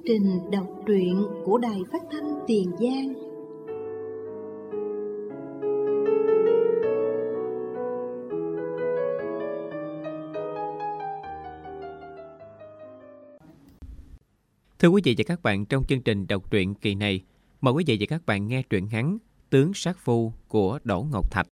trình đọc truyện của Đài Phát thanh Tiền Giang. Thưa quý vị và các bạn, trong chương trình đọc truyện kỳ này, mời quý vị và các bạn nghe truyện ngắn Tướng Sát Phu của Đỗ Ngọc Thạch.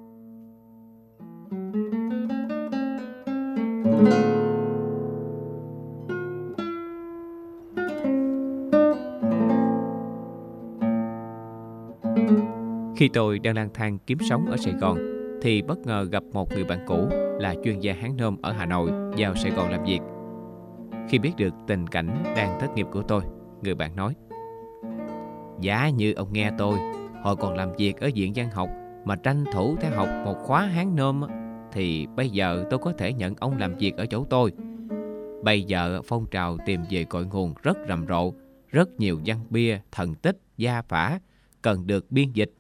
Khi tôi đang lang thang kiếm sống ở Sài Gòn, thì bất ngờ gặp một người bạn cũ là chuyên gia Hán Nôm ở Hà Nội vào Sài Gòn làm việc. Khi biết được tình cảnh đang thất nghiệp của tôi, người bạn nói: "Giá như ông nghe tôi, hồi còn làm việc ở Viện Văn học mà tranh thủ theo học một khóa Hán Nôm, thì bây giờ tôi có thể nhận ông làm việc ở chỗ tôi. Bây giờ phong trào tìm về cội nguồn rất rầm rộ, rất nhiều văn bia, thần tích, gia phả cần được biên dịch."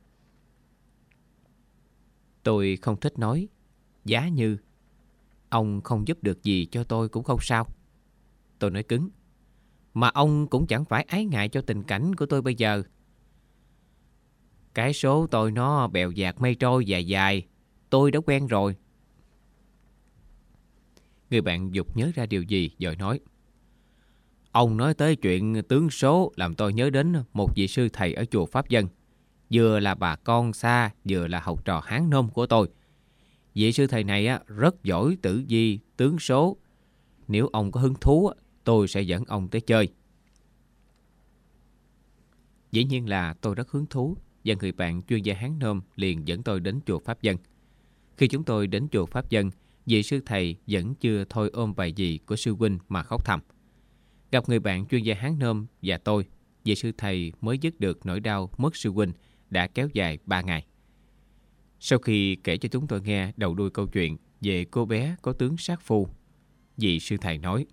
Tôi không thích nói giá như. Ông không giúp được gì cho tôi cũng không sao. Tôi nói cứng: "Mà ông cũng chẳng phải ái ngại cho tình cảnh của tôi bây giờ. Cái số tôi nó bèo dạt mây trôi dài dài, tôi đã quen rồi." Người bạn dục nhớ ra điều gì rồi nói: "Ông nói tới chuyện tướng số làm tôi nhớ đến một vị sư thầy ở chùa Pháp Vân, vừa là bà con xa, vừa là học trò Hán Nôm của tôi. Vị sư thầy này rất giỏi tử vi, tướng số. Nếu ông có hứng thú, tôi sẽ dẫn ông tới chơi." Dĩ nhiên là tôi rất hứng thú, và người bạn chuyên gia Hán Nôm liền dẫn tôi đến chùa Pháp Vân. Khi chúng tôi đến chùa Pháp Vân, vị sư thầy vẫn chưa thôi ôm bài gì của sư huynh mà khóc thầm. Gặp người bạn chuyên gia Hán Nôm và tôi, vị sư thầy mới dứt được nỗi đau mất sư huynh đã kéo dài 3 ngày. Sau khi kể cho chúng tôi nghe đầu đuôi câu chuyện về cô bé có tướng sát phu, vị sư thầy nói: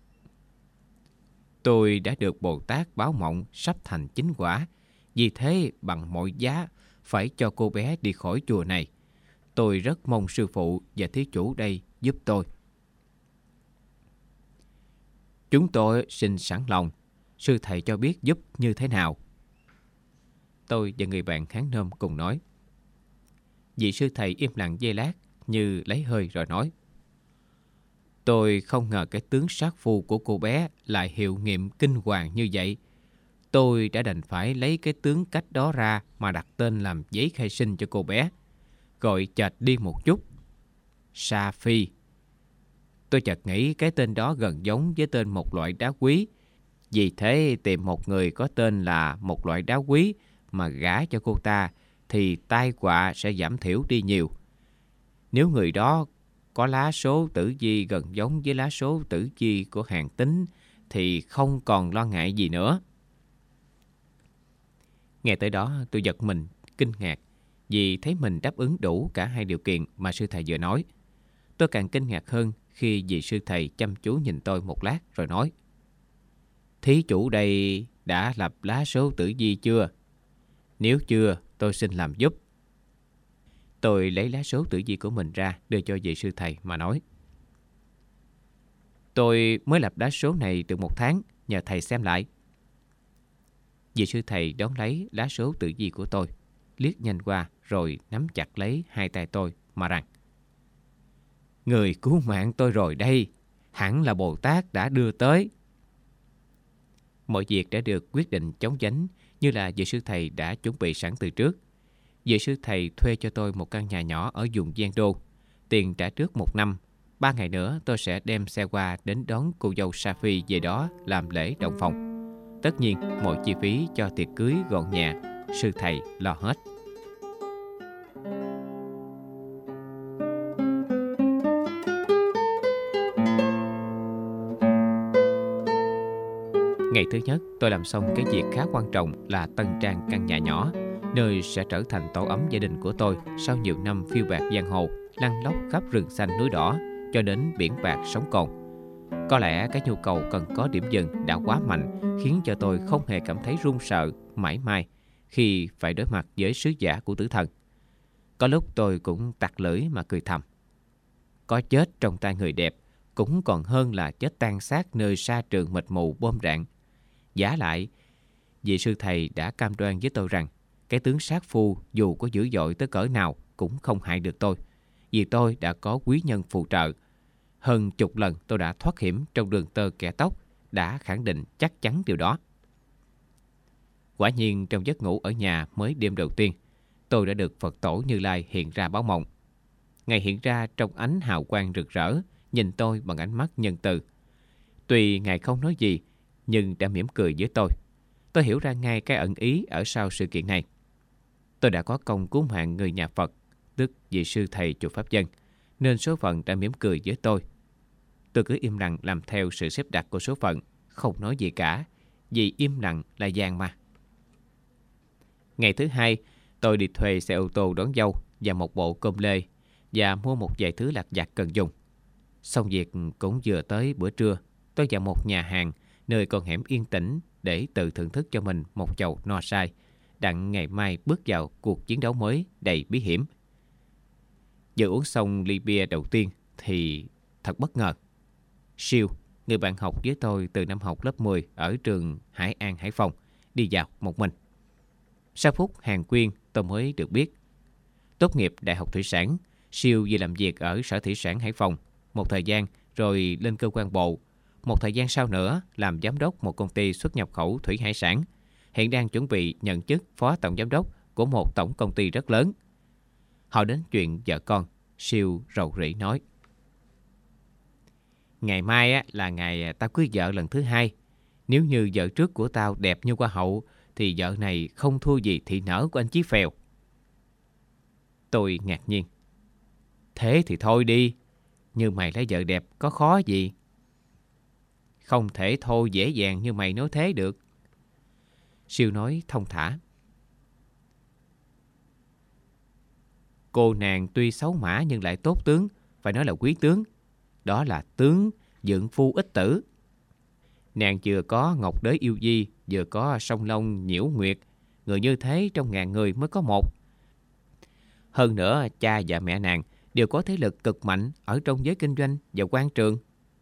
"Tôi đã được Bồ Tát báo mộng sắp thành chính quả, vì thế bằng mọi giá phải cho cô bé đi khỏi chùa này. Tôi rất mong sư phụ và thí chủ đây giúp tôi." "Chúng tôi xin sẵn lòng, sư thầy cho biết giúp như thế nào?" Tôi và người bạn Hán Nôm cùng nói. Vị sư thầy im lặng giây lát như lấy hơi rồi nói: "Tôi không ngờ cái tướng sát phu của cô bé lại hiệu nghiệm kinh hoàng như vậy. Tôi đã đành phải lấy cái tướng cách đó ra mà đặt tên làm giấy khai sinh cho cô bé, gọi chệch đi một chút: Sa Phi. Tôi chợt nghĩ cái tên đó gần giống với tên một loại đá quý, vì thế tìm một người có tên là một loại đá quý mà gả cho cô ta thì tai họa sẽ giảm thiểu đi nhiều. Nếu người đó có lá số tử vi gần giống với lá số tử vi của Hàn Tín thì không còn lo ngại gì nữa." Nghe tới đó tôi giật mình, kinh ngạc, vì thấy mình đáp ứng đủ cả hai điều kiện mà sư thầy vừa nói. Tôi càng kinh ngạc hơn khi vị sư thầy chăm chú nhìn tôi một lát rồi nói: "Thí chủ đây đã lập lá số tử vi chưa? Nếu chưa, tôi xin làm giúp." Tôi lấy lá số tử vi của mình ra đưa cho vị sư thầy mà nói: "Tôi mới lập lá số này được 1 tháng, nhờ thầy xem lại." Vị sư thầy đón lấy lá số tử vi của tôi, liếc nhanh qua rồi nắm chặt lấy hai tay tôi mà rằng: "Người cứu mạng tôi rồi đây, hẳn là Bồ Tát đã đưa tới." Mọi việc đã được quyết định chóng vánh, như là vị sư thầy đã chuẩn bị sẵn từ trước. Vị sư thầy thuê cho tôi một căn nhà nhỏ ở vùng Giang Đô, tiền trả trước 1 năm. 3 ngày nữa tôi sẽ đem xe qua đến đón cô dâu Sa Phi về đó làm lễ động phòng. Tất nhiên mọi chi phí cho tiệc cưới gọn nhẹ, sư thầy lo hết. Ngày thứ nhất, tôi làm xong cái việc khá quan trọng là tân trang căn nhà nhỏ, nơi sẽ trở thành tổ ấm gia đình của tôi sau nhiều năm phiêu bạt giang hồ, lăn lóc khắp rừng xanh núi đỏ cho đến biển bạc sóng cồn. Có lẽ cái nhu cầu cần có điểm dừng đã quá mạnh, khiến cho tôi không hề cảm thấy run sợ mãi mai khi phải đối mặt với sứ giả của tử thần. Có lúc tôi cũng tặc lưỡi mà cười thầm: có chết trong tay người đẹp cũng còn hơn là chết tan xác nơi sa trường mịt mù bom rạn. Vả lại, vị sư thầy đã cam đoan với tôi rằng cái tướng sát phu dù có dữ dội tới cỡ nào cũng không hại được tôi, vì tôi đã có quý nhân phù trợ. Hơn chục lần tôi đã thoát hiểm trong đường tơ kẻ tóc, đã khẳng định chắc chắn điều đó. Quả nhiên trong giấc ngủ ở nhà mới đêm đầu tiên, tôi đã được Phật tổ Như Lai hiện ra báo mộng. Ngài hiện ra trong ánh hào quang rực rỡ, nhìn tôi bằng ánh mắt nhân từ. Tuy Ngài không nói gì, nhưng đã mỉm cười với tôi. Tôi hiểu ra ngay cái ẩn ý ở sau sự kiện này. Tôi đã có công cứu mạng người nhà Phật, tức vị sư thầy chùa Pháp Dân, nên số phận đã mỉm cười với tôi. Tôi cứ im lặng làm theo sự xếp đặt của số phận, không nói gì cả, vì im lặng là gian mà. Ngày thứ hai, tôi đi thuê xe ô tô đón dâu và một bộ com lê và mua một vài thứ lặt vặt cần dùng. Xong việc cũng vừa tới bữa trưa, tôi vào một nhà hàng nơi con hẻm yên tĩnh để tự thưởng thức cho mình một chầu no sai, đặng ngày mai bước vào cuộc chiến đấu mới đầy bí hiểm. Vừa uống xong ly bia đầu tiên thì thật bất ngờ. Siêu, người bạn học với tôi từ năm học lớp 10 ở trường Hải An, Hải Phòng, đi vào một mình. Sau phút hàng quyên, tôi mới được biết. Tốt nghiệp Đại học Thủy sản, Siêu về làm việc ở Sở Thủy sản Hải Phòng một thời gian rồi lên cơ quan bộ. Một thời gian sau nữa làm giám đốc một công ty xuất nhập khẩu thủy hải sản. Hiện đang chuẩn bị nhận chức phó tổng giám đốc của một tổng công ty rất lớn. Hỏi đến chuyện vợ con, Siêu rầu rĩ nói: Ngày mai là ngày tao cưới vợ lần thứ hai. Nếu như vợ trước của tao đẹp như hoa hậu thì vợ này không thua gì thị nở của anh Chí Phèo. Tôi ngạc nhiên. Thế thì thôi đi, như mày lấy vợ đẹp có khó gì? Không thể thôi dễ dàng như mày nói thế được. Siêu nói thông thả: Cô nàng tuy xấu mã nhưng lại tốt tướng, phải nói là quý tướng. Đó là tướng dượng phu ích tử. Nàng vừa có ngọc đới yêu di, vừa có song long nhiễu nguyệt. Người như thế trong ngàn người mới có một. Hơn nữa, cha và mẹ nàng đều có thế lực cực mạnh ở trong giới kinh doanh và quan trường.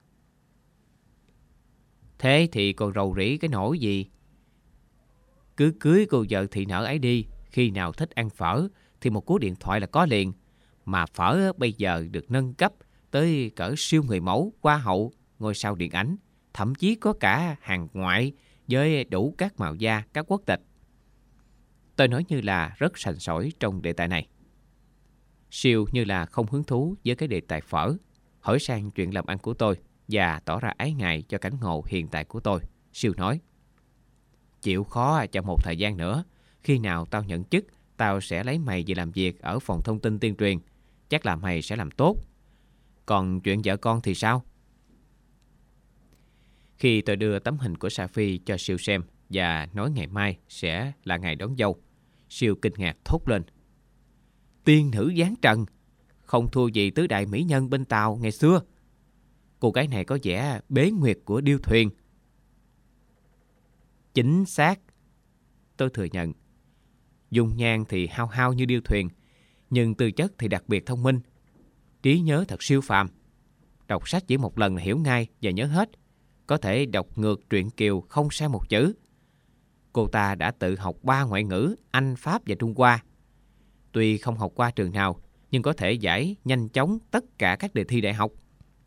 Thế thì còn rầu rĩ cái nỗi gì? Cứ cưới cô vợ thị nở ấy đi. Khi nào thích ăn phở thì một cú điện thoại là có liền. Mà phở bây giờ được nâng cấp tới cỡ siêu người mẫu, hoa hậu, ngôi sao điện ảnh, thậm chí có cả hàng ngoại với đủ các màu da, các quốc tịch. Tôi nói như là rất sành sỏi trong đề tài này. Siêu như là không hứng thú với cái đề tài phở, hỏi sang chuyện làm ăn của tôi và tỏ ra ái ngại cho cảnh ngộ hiện tại của tôi. Siêu nói: Chịu khó cho một thời gian nữa. Khi nào tao nhận chức, tao sẽ lấy mày về làm việc ở phòng thông tin tuyên truyền. Chắc là mày sẽ làm tốt. Còn chuyện vợ con thì sao? Khi tôi đưa tấm hình của Sa Phi cho Siêu xem và nói ngày mai sẽ là ngày đón dâu, Siêu kinh ngạc thốt lên: Tiên nữ giáng trần, không thua gì tứ đại mỹ nhân bên Tàu ngày xưa. Cô gái này có vẻ bế nguyệt của điêu thuyền. Chính xác, tôi thừa nhận. Dung nhan thì hao hao như điêu thuyền, nhưng tư chất thì đặc biệt thông minh. Trí nhớ thật siêu phàm. Đọc sách chỉ một lần là hiểu ngay và nhớ hết. Có thể đọc ngược truyện Kiều không sai một chữ. Cô ta đã tự học 3 ngoại ngữ, Anh, Pháp và Trung Hoa. Tuy không học qua trường nào, nhưng có thể giải nhanh chóng tất cả các đề thi đại học.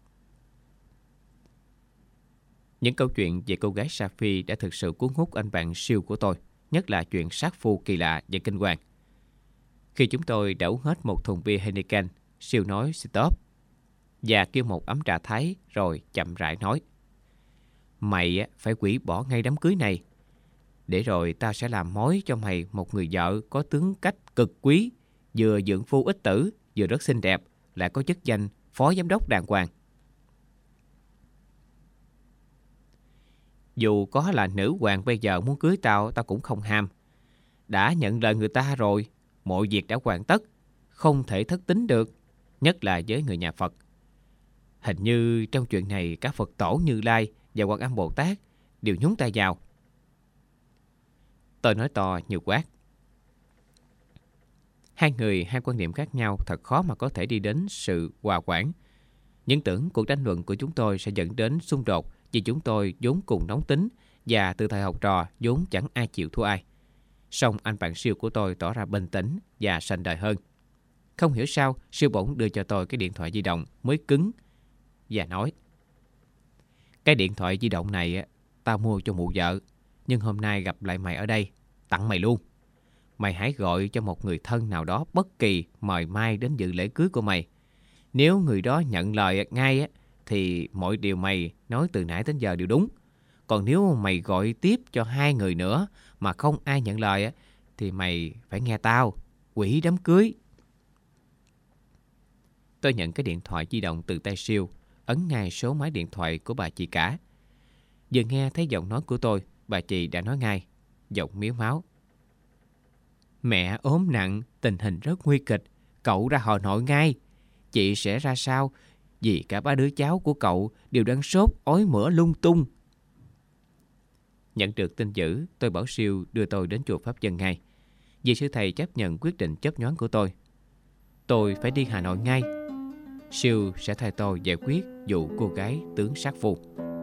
Những câu chuyện về cô gái Sa Phi đã thực sự cuốn hút anh bạn Siêu của tôi, nhất là chuyện sát phu kỳ lạ và kinh hoàng. Khi chúng tôi đã uống hết một thùng bia Heineken, Siêu nói stop và kêu một ấm trà Thái rồi chậm rãi nói: Mày phải hủy bỏ ngay đám cưới này. Để rồi tao sẽ làm mối cho mày một người vợ có tướng cách cực quý, vừa dưỡng phu ích tử, vừa rất xinh đẹp, lại có chức danh phó giám đốc đàng hoàng. Dù có là nữ hoàng bây giờ muốn cưới tao, tao cũng không ham. Đã nhận lời người ta rồi, mọi việc đã hoàn tất, không thể thất tín được, nhất là với người nhà Phật. Hình như trong chuyện này các Phật tổ Như Lai và Quan Âm Bồ Tát đều nhúng tay vào. Tôi nói to như quát. Hai người hai quan niệm khác nhau, thật khó mà có thể đi đến sự hòa quản. Nhưng tưởng cuộc tranh luận của chúng tôi sẽ dẫn đến xung đột, vì chúng tôi vốn cùng nóng tính Và từ thời học trò vốn chẳng ai chịu thua ai. Song anh bạn Siêu của tôi tỏ ra bình tĩnh và sành đời hơn. Không hiểu sao Siêu bỗng đưa cho tôi cái điện thoại di động mới cứng và nói: "Cái điện thoại di động này tao mua cho mụ vợ, nhưng hôm nay gặp lại mày ở đây, tặng mày luôn. Mày hãy gọi cho một người thân nào đó bất kỳ mời mai đến dự lễ cưới của mày. Nếu người đó nhận lời ngay thì mọi điều mày nói từ nãy đến giờ đều đúng. Còn nếu mày gọi tiếp cho 2 người nữa mà không ai nhận lời thì mày phải nghe tao, hủy đám cưới." Tôi nhận cái điện thoại di động từ tay Siêu, ấn ngay số máy điện thoại của bà chị cả. Vừa nghe thấy giọng nói của tôi, bà chị đã nói ngay, giọng miếu máu: "Mẹ ốm nặng, tình hình rất nguy kịch, cậu ra Hà Nội ngay. Chị sẽ ra sao? Vì cả 3 đứa cháu của cậu đều đang sốt, ói mửa lung tung." Nhận được tin dữ, tôi bảo Siêu đưa tôi đến chùa Pháp Vân ngay. Vì sư thầy chấp nhận quyết định chớp nhoáng của tôi. Tôi phải đi Hà Nội ngay. Siêu sẽ thay tôi giải quyết vụ cô gái tướng sát phu.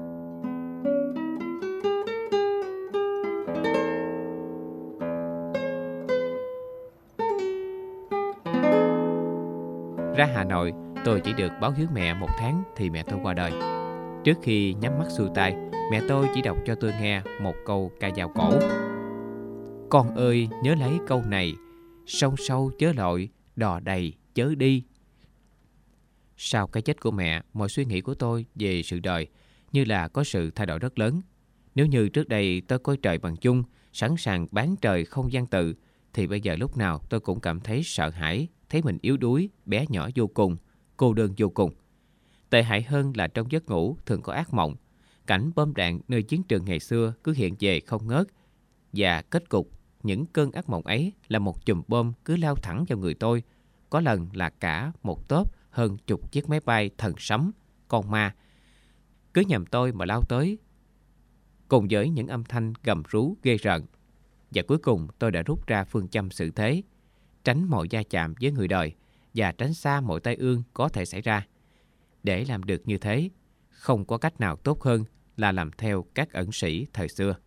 Ra Hà Nội, tôi chỉ được báo hiếu mẹ 1 tháng thì mẹ tôi qua đời. Trước khi nhắm mắt xuôi tay, mẹ tôi chỉ đọc cho tôi nghe một câu ca dao cổ: "Con ơi nhớ lấy câu này, sông sâu chớ lội, đò đầy chớ đi." Sau cái chết của mẹ, mọi suy nghĩ của tôi về sự đời như là có sự thay đổi rất lớn. Nếu như trước đây tôi coi trời bằng chung, sẵn sàng bán trời không gian tự, thì bây giờ lúc nào tôi cũng cảm thấy sợ hãi, thấy mình yếu đuối, bé nhỏ vô cùng, cô đơn vô cùng. Tệ hại hơn là trong giấc ngủ thường có ác mộng. Cảnh bom đạn nơi chiến trường ngày xưa cứ hiện về không ngớt. Và kết cục những cơn ác mộng ấy là một chùm bom cứ lao thẳng vào người tôi. Có lần là cả một tốp hơn chục chiếc máy bay thần sấm, con ma, cứ nhằm tôi mà lao tới, cùng với những âm thanh gầm rú ghê rợn. Và cuối cùng tôi đã rút ra phương châm xử thế: tránh mọi va chạm với người đời và tránh xa mọi tai ương có thể xảy ra. Để làm được như thế, không có cách nào tốt hơn là làm theo các ẩn sĩ thời xưa.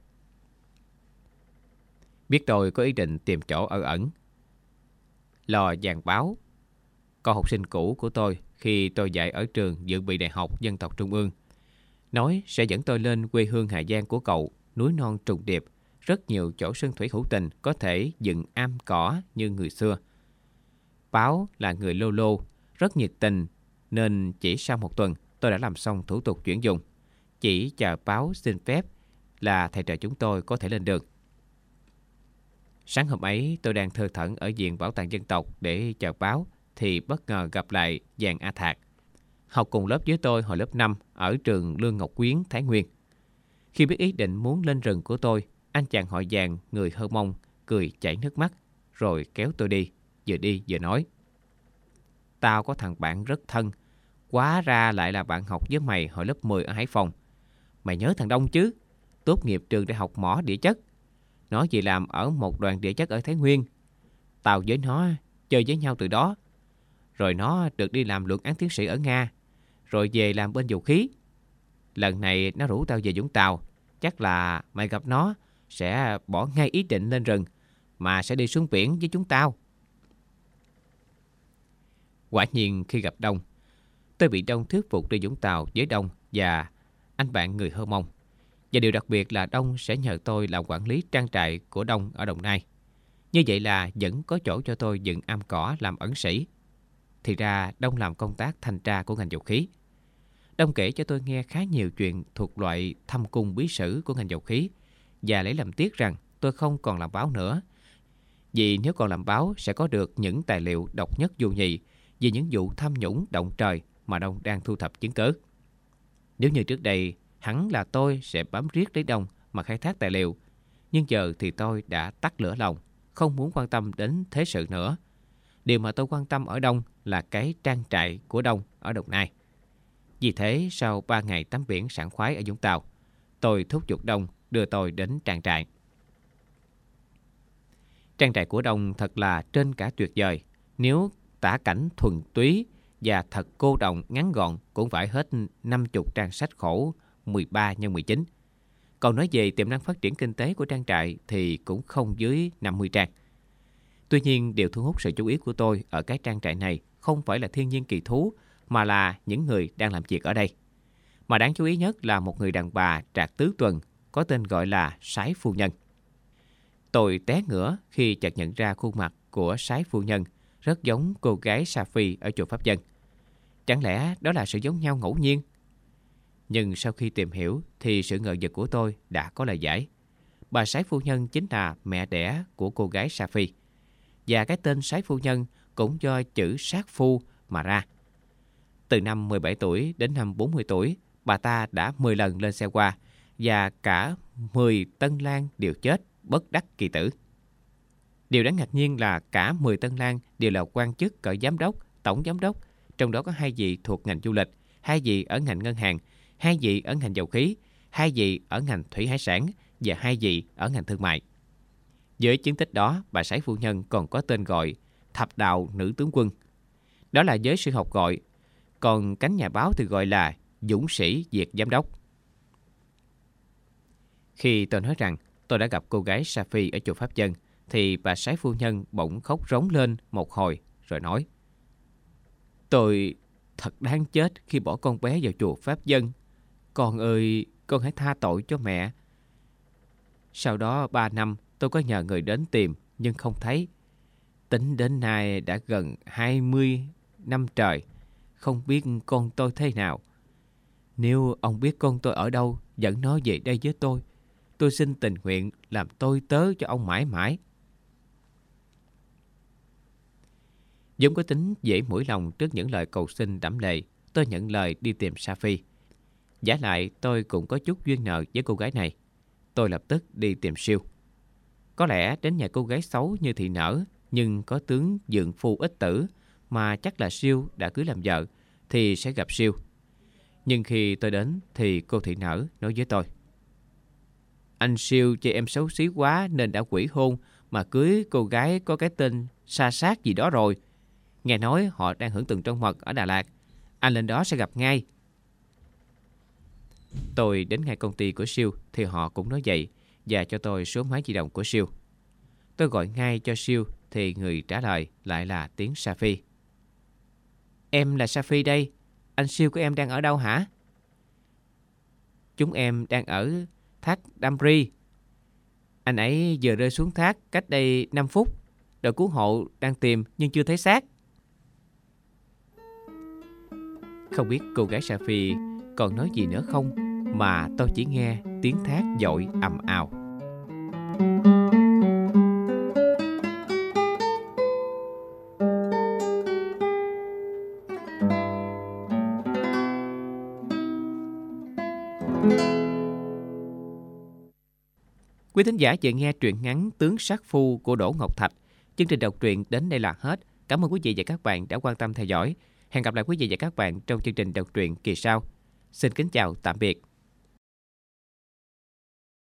Biết tôi có ý định tìm chỗ ở ẩn, lò vàng báo, con học sinh cũ của tôi khi tôi dạy ở trường dự bị Đại học Dân tộc Trung ương, nói sẽ dẫn tôi lên quê hương Hà Giang của cậu, núi non trùng điệp, rất nhiều chỗ sơn thủy hữu tình có thể dựng am cỏ như người xưa. Báo là người lô lô, rất nhiệt tình, nên chỉ sau 1 tuần tôi đã làm xong thủ tục chuyển dùng. Chỉ chờ Báo xin phép là thầy trò chúng tôi có thể lên đường. Sáng hôm ấy tôi đang thơ thẩn ở viện Bảo tàng Dân tộc để chờ Báo thì bất ngờ gặp lại Giàng A Thạc, học cùng lớp với tôi hồi lớp 5 ở trường Lương Ngọc Quyến, Thái Nguyên. Khi biết ý định muốn lên rừng của tôi, anh chàng họ Giàng người Hơ Mông cười chảy nước mắt rồi kéo tôi đi vừa nói: "Tao có thằng bạn rất thân, quá ra lại là bạn học với mày hồi lớp 10 ở Hải Phòng. Mày nhớ thằng Đông chứ? Tốt nghiệp trường đại học mỏ địa chất. Nó về làm ở một đoàn địa chất ở Thái Nguyên. Tao với nó chơi với nhau từ đó. Rồi nó được đi làm luận án tiến sĩ ở Nga, rồi về làm bên dầu khí. Lần này nó rủ tao về Vũng Tàu. Chắc là mày gặp nó sẽ bỏ ngay ý định lên rừng, mà sẽ đi xuống biển với chúng tao." Quả nhiên khi gặp Đông, tôi bị Đông thuyết phục đi Vũng Tàu với Đông và anh bạn người Hơ Mông. Và điều đặc biệt là Đông sẽ nhờ tôi làm quản lý trang trại của Đông ở Đồng Nai. Như vậy là vẫn có chỗ cho tôi dựng am cỏ làm ẩn sĩ. Thì ra Đông làm công tác thanh tra của ngành dầu khí. Đông kể cho tôi nghe khá nhiều chuyện thuộc loại thâm cung bí sử của ngành dầu khí, và lấy làm tiếc rằng tôi không còn làm báo nữa. Vì nếu còn làm báo sẽ có được những tài liệu độc nhất vô nhị về những vụ tham nhũng động trời mà Đông đang thu thập chứng cứ. Nếu như trước đây hẳn là tôi sẽ bám riết lấy Đông mà khai thác tài liệu, nhưng giờ thì tôi đã tắt lửa lòng, không muốn quan tâm đến thế sự nữa. Điều mà tôi quan tâm ở Đông là cái trang trại của Đông ở Đồng Nai. Vì thế sau 3 ngày tắm biển sảng khoái ở Vũng Tàu, tôi thúc giục Đông đưa tôi đến trang trại. Trang trại của Đông thật là trên cả tuyệt vời. Nếu tả cảnh thuần túy và thật cô đọng ngắn gọn cũng phải hết 50 trang sách khổ 13x19. Còn nói về tiềm năng phát triển kinh tế của trang trại thì cũng không dưới 50 trang. Tuy nhiên, điều thu hút sự chú ý của tôi ở cái trang trại này không phải là thiên nhiên kỳ thú, mà là những người đang làm việc ở đây. Mà đáng chú ý nhất là một người đàn bà trạc tứ tuần có tên gọi là Sái Phu Nhân. Tôi té ngửa khi chợt nhận ra khuôn mặt của Sái Phu Nhân rất giống cô gái Sa Phi ở chùa Pháp Dân. Chẳng lẽ đó là sự giống nhau ngẫu nhiên? Nhưng sau khi tìm hiểu thì sự ngờ vực của tôi đã có lời giải. Bà Sái Phu Nhân chính là mẹ đẻ của cô gái Sa Phi. Và cái tên Sái Phu Nhân cũng do chữ sát phu mà ra. Từ năm 17 tuổi đến năm 40 tuổi, bà ta đã 10 lần lên xe hoa và cả 10 tân lang đều chết bất đắc kỳ tử. Điều đáng ngạc nhiên là cả 10 tân lang đều là quan chức cỡ giám đốc, tổng giám đốc, trong đó có 2 vị thuộc ngành du lịch, 2 vị ở ngành ngân hàng, 2 vị ở ngành dầu khí, 2 vị ở ngành thủy hải sản và 2 vị ở ngành thương mại. Với chiến tích đó, bà Sái Phu Nhân còn có tên gọi Thập Đạo Nữ Tướng Quân. Đó là giới sử học gọi, còn cánh nhà báo thì gọi là Dũng Sĩ Việt Giám đốc. Khi tôi nói rằng tôi đã gặp cô gái Sa Phi ở chùa Pháp Dân, thì bà Sái Phu Nhân bỗng khóc rống lên một hồi rồi nói: Tôi thật đáng chết khi bỏ con bé vào chùa Pháp Dân. Con ơi, con hãy tha tội cho mẹ. Sau đó 3 năm tôi có nhờ người đến tìm nhưng không thấy. Tính đến nay đã gần 20 năm trời, không biết con tôi thế nào. Nếu ông biết con tôi ở đâu, dẫn nó về đây với tôi xin tình nguyện làm tôi tớ cho ông mãi mãi. Vốn có tính dễ mũi lòng trước những lời cầu xin đẫm lệ, tôi nhận lời đi tìm Sa Phi. Giả lại tôi cũng có chút duyên nợ với cô gái này. Tôi lập tức đi tìm Siêu. Có lẽ đến nhà cô gái xấu như thị nở, nhưng có tướng dượng phu ích tử, mà chắc là Siêu đã cưới làm vợ, thì sẽ gặp Siêu. Nhưng khi tôi đến thì cô thị nở nói với tôi: Anh Siêu chê em xấu xí quá nên đã quỷ hôn mà cưới cô gái có cái tên Sa Sát gì đó rồi. Nghe nói họ đang hưởng tuần trăng mật ở Đà Lạt. Anh lên đó sẽ gặp ngay. Tôi đến ngay công ty của Siêu thì họ cũng nói vậy và cho tôi số máy di động của Siêu. Tôi gọi ngay cho Siêu thì người trả lời lại là tiếng Sa Phi. Em là Sa Phi đây. Anh Siêu của em đang ở đâu hả? Chúng em đang ở thác Damri. Anh ấy vừa rơi xuống thác cách đây 5 phút. Đội cứu hộ đang tìm nhưng chưa thấy xác. Không biết cô gái Sa Phi còn nói gì nữa không, mà tôi chỉ nghe tiếng thác dội ầm ào. Quý thính giả vừa nghe truyện ngắn Tướng Sát Phu của Đỗ Ngọc Thạch. Chương trình đọc truyện đến đây là hết. Cảm ơn quý vị và các bạn đã quan tâm theo dõi. Hẹn gặp lại quý vị và các bạn trong chương trình đọc truyện kỳ sau. Xin kính chào tạm biệt.